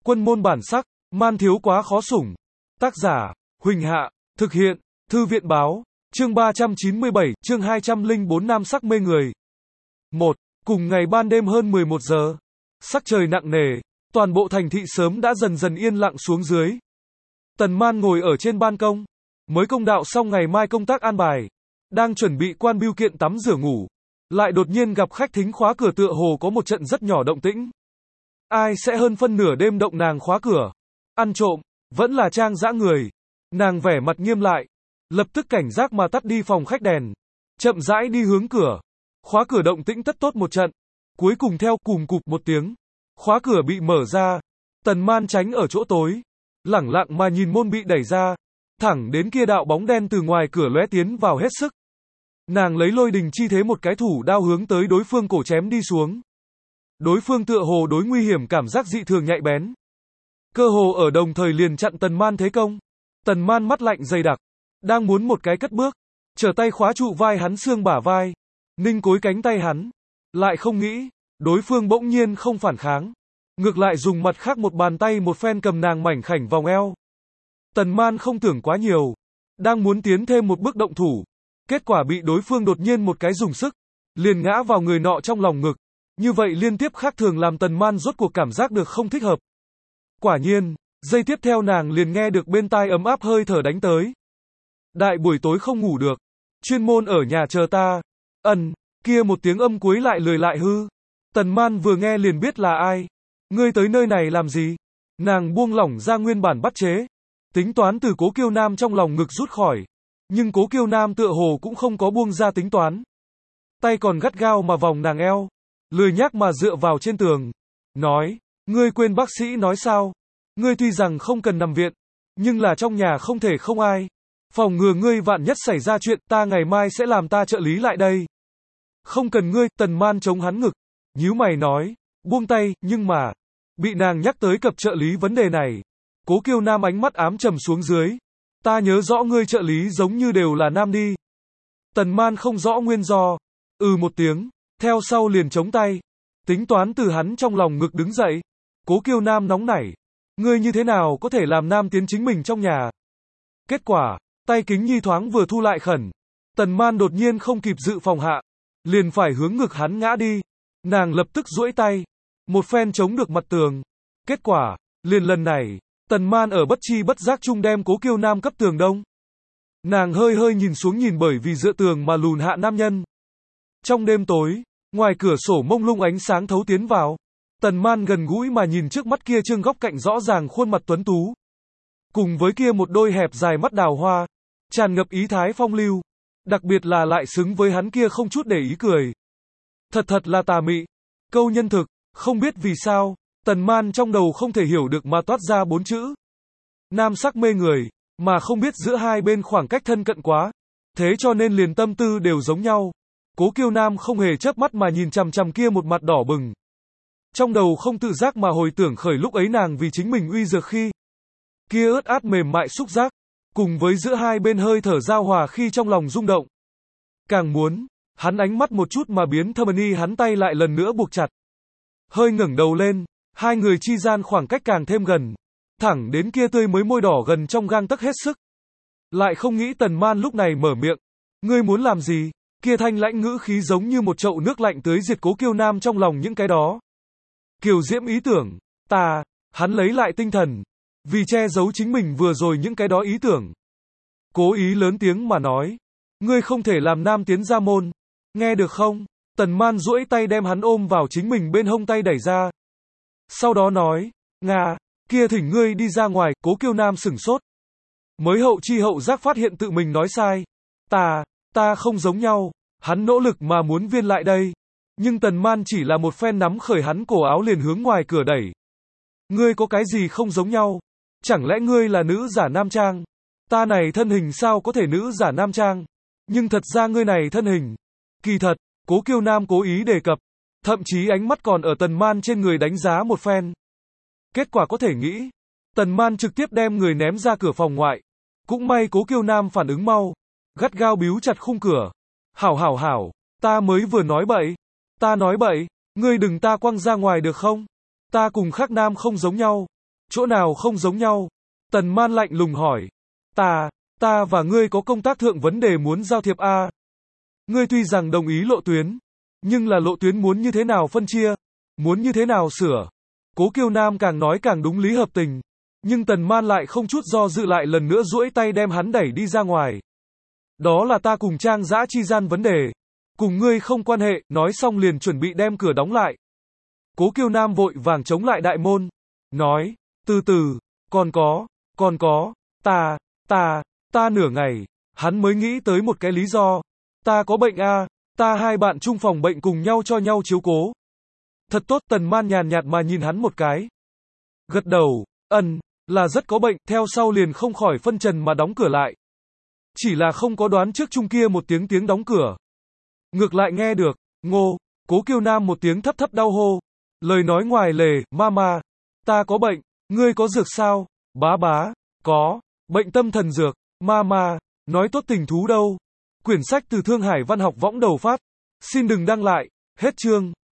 Quân môn bản sắc, man thiếu quá khó sủng. Tác giả, Huỳnh Hạ, thực hiện, Thư viện báo, chương 397, chương 204 nam sắc mê người. 1. Cùng ngày ban đêm hơn 11 giờ, sắc trời nặng nề, toàn bộ thành thị sớm đã dần dần yên lặng xuống dưới. Tần Man ngồi ở trên ban công, mới công đạo xong ngày mai công tác an bài, đang chuẩn bị quan bưu kiện tắm rửa ngủ, lại đột nhiên gặp khách thính khóa cửa, tựa hồ có một trận rất nhỏ động tĩnh. Ai sẽ hơn phân nửa đêm động nàng khóa cửa? Ăn trộm, vẫn là Trang dã người. Nàng vẻ mặt nghiêm lại, lập tức cảnh giác mà tắt đi phòng khách đèn, chậm rãi đi hướng cửa. Khóa cửa động tĩnh tất tốt một trận, cuối cùng theo cùm cụp một tiếng, khóa cửa bị mở ra. Tần Man tránh ở chỗ tối, lẳng lặng mà nhìn môn bị đẩy ra, thẳng đến kia đạo bóng đen từ ngoài cửa lóe tiến vào hết sức. Nàng lấy lôi đình chi thế một cái thủ đao hướng tới đối phương cổ chém đi xuống. Đối phương tựa hồ đối nguy hiểm cảm giác dị thường nhạy bén, cơ hồ ở đồng thời liền chặn Tần Man thế công. Tần Man mắt lạnh dày đặc, đang muốn một cái cất bước, trở tay khóa trụ vai hắn xương bả vai, ninh cối cánh tay hắn, lại không nghĩ, đối phương bỗng nhiên không phản kháng, ngược lại dùng mặt khác một bàn tay một phen cầm nàng mảnh khảnh vòng eo. Tần Man không tưởng quá nhiều, đang muốn tiến thêm một bước động thủ, kết quả bị đối phương đột nhiên một cái dùng sức, liền ngã vào người nọ trong lòng ngực. Như vậy liên tiếp khác thường làm Tần Man rốt cuộc cảm giác được không thích hợp. Quả nhiên, giây tiếp theo nàng liền nghe được bên tai ấm áp hơi thở đánh tới. Đại buổi tối không ngủ được, chuyên môn ở nhà chờ ta. Kia một tiếng âm cuối lại lười lại hư. Tần Man vừa nghe liền biết là ai. Ngươi tới nơi này làm gì? Nàng buông lỏng ra nguyên bản bắt chế, tính toán từ Cố Kiêu Nam trong lòng ngực rút khỏi. Nhưng Cố Kiêu Nam tựa hồ cũng không có buông ra tính toán. Tay còn gắt gao mà vòng nàng eo, lười nhác mà dựa vào trên tường, nói, ngươi quên bác sĩ nói sao? Ngươi tuy rằng không cần nằm viện, nhưng là trong nhà không thể không ai. Phòng ngừa ngươi vạn nhất xảy ra chuyện, ta ngày mai sẽ làm ta trợ lý lại đây. Không cần ngươi. Tần Man chống hắn ngực, nhíu mày nói, buông tay. Nhưng mà, bị nàng nhắc tới cập trợ lý vấn đề này, Cố Kiêu Nam ánh mắt ám trầm xuống dưới. Ta nhớ rõ ngươi trợ lý giống như đều là nam đi. Tần Man không rõ nguyên do, một tiếng, theo sau liền chống tay, tính toán từ hắn trong lòng ngực đứng dậy. Cố Kiêu Nam nóng nảy, ngươi như thế nào có thể làm nam tiến chính mình trong nhà? Kết quả, tay kính nhi thoáng vừa thu lại khẩn, Tần Man đột nhiên không kịp dự phòng hạ, liền phải hướng ngực hắn ngã đi. Nàng lập tức duỗi tay, một phen chống được mặt tường. Kết quả, liền lần này, Tần Man ở bất chi bất giác chung đem Cố Kiêu Nam cấp tường đông. Nàng hơi hơi nhìn xuống, nhìn bởi vì dựa tường mà lùn hạ nam nhân. Trong đêm tối, ngoài cửa sổ mông lung ánh sáng thấu tiến vào. Tần Man gần gũi mà nhìn trước mắt kia trương góc cạnh rõ ràng khuôn mặt tuấn tú, cùng với kia một đôi hẹp dài mắt đào hoa, tràn ngập ý thái phong lưu, đặc biệt là lại xứng với hắn kia không chút để ý cười. Thật là tà mị, câu nhân thực. Không biết vì sao, Tần Man trong đầu không thể hiểu được mà toát ra 4 chữ. Nam sắc mê người, mà không biết giữa hai bên khoảng cách thân cận quá, thế cho nên liền tâm tư đều giống nhau. Cố Kiêu Nam không hề chớp mắt mà nhìn chằm chằm kia một mặt đỏ bừng. Trong đầu không tự giác mà hồi tưởng khởi lúc ấy nàng vì chính mình uy dược khi, kia ướt át mềm mại xúc giác, cùng với giữa hai bên hơi thở giao hòa khi trong lòng rung động. Càng muốn, hắn ánh mắt một chút mà biến thâm ni, hắn tay lại lần nữa buộc chặt. Hơi ngẩng đầu lên, hai người chi gian khoảng cách càng thêm gần, thẳng đến kia tươi mới môi đỏ gần trong gang tấc hết sức. Lại không nghĩ Tần Man lúc này mở miệng, ngươi muốn làm gì? Kia thanh lãnh ngữ khí giống như một chậu nước lạnh tưới diệt Cố Kiêu Nam trong lòng những cái đó kiều diễm ý tưởng. Hắn lấy lại tinh thần, vì che giấu chính mình vừa rồi những cái đó ý tưởng, cố ý lớn tiếng mà nói, ngươi không thể làm nam tiến ra môn, nghe được không? Tần Man duỗi tay đem hắn ôm vào chính mình bên hông, tay đẩy ra. Sau đó nói, kia thỉnh ngươi đi ra ngoài. Cố Kiêu Nam sửng sốt, mới hậu chi hậu giác phát hiện tự mình nói sai. Ta không giống nhau. Hắn nỗ lực mà muốn viên lại đây, nhưng Tần Man chỉ là một phen nắm khởi hắn cổ áo liền hướng ngoài cửa đẩy. Ngươi có cái gì không giống nhau? Chẳng lẽ ngươi là nữ giả nam trang? Ta này thân hình sao có thể nữ giả nam trang? Nhưng thật ra ngươi này thân hình, kỳ thật, Cố Kiêu Nam cố ý đề cập, thậm chí ánh mắt còn ở Tần Man trên người đánh giá một phen. Kết quả có thể nghĩ, Tần Man trực tiếp đem người ném ra cửa phòng ngoại. Cũng may Cố Kiêu Nam phản ứng mau, gắt gao bíu chặt khung cửa. Hảo, ta mới vừa nói bậy. Ta nói bậy, ngươi đừng ta quăng ra ngoài được không? Ta cùng khác nam không giống nhau. Chỗ nào không giống nhau? Tần Man lạnh lùng hỏi. Ta và ngươi có công tác thượng vấn đề muốn giao thiệp a. Ngươi tuy rằng đồng ý lộ tuyến, nhưng là lộ tuyến muốn như thế nào phân chia, muốn như thế nào sửa. Cố Kiêu Nam càng nói càng đúng lý hợp tình, nhưng Tần Man lại không chút do dự lại lần nữa duỗi tay đem hắn đẩy đi ra ngoài. Đó là ta cùng Trang Dã chi gian vấn đề, cùng ngươi không quan hệ, nói xong liền chuẩn bị đem cửa đóng lại. Cố Kiêu Nam vội vàng chống lại đại môn, nói, từ từ, còn có, ta nửa ngày, hắn mới nghĩ tới một cái lý do, ta có bệnh a, ta hai bạn chung phòng bệnh cùng nhau cho nhau chiếu cố. Thật tốt, Tần Man nhàn nhạt mà nhìn hắn một cái. Gật đầu, là rất có bệnh, theo sau liền không khỏi phân trần mà đóng cửa lại. Chỉ là không có đoán trước chung kia một tiếng đóng cửa. Ngược lại nghe được, ngô, Cố Kiêu Nam một tiếng thấp thấp đau hô. Lời nói ngoài lề, mama, ta có bệnh, ngươi có dược sao? Bá, có, bệnh tâm thần dược, mama, nói tốt tình thú đâu. Quyển sách từ Thương Hải Văn học võng đầu phát. Xin đừng đăng lại, hết chương.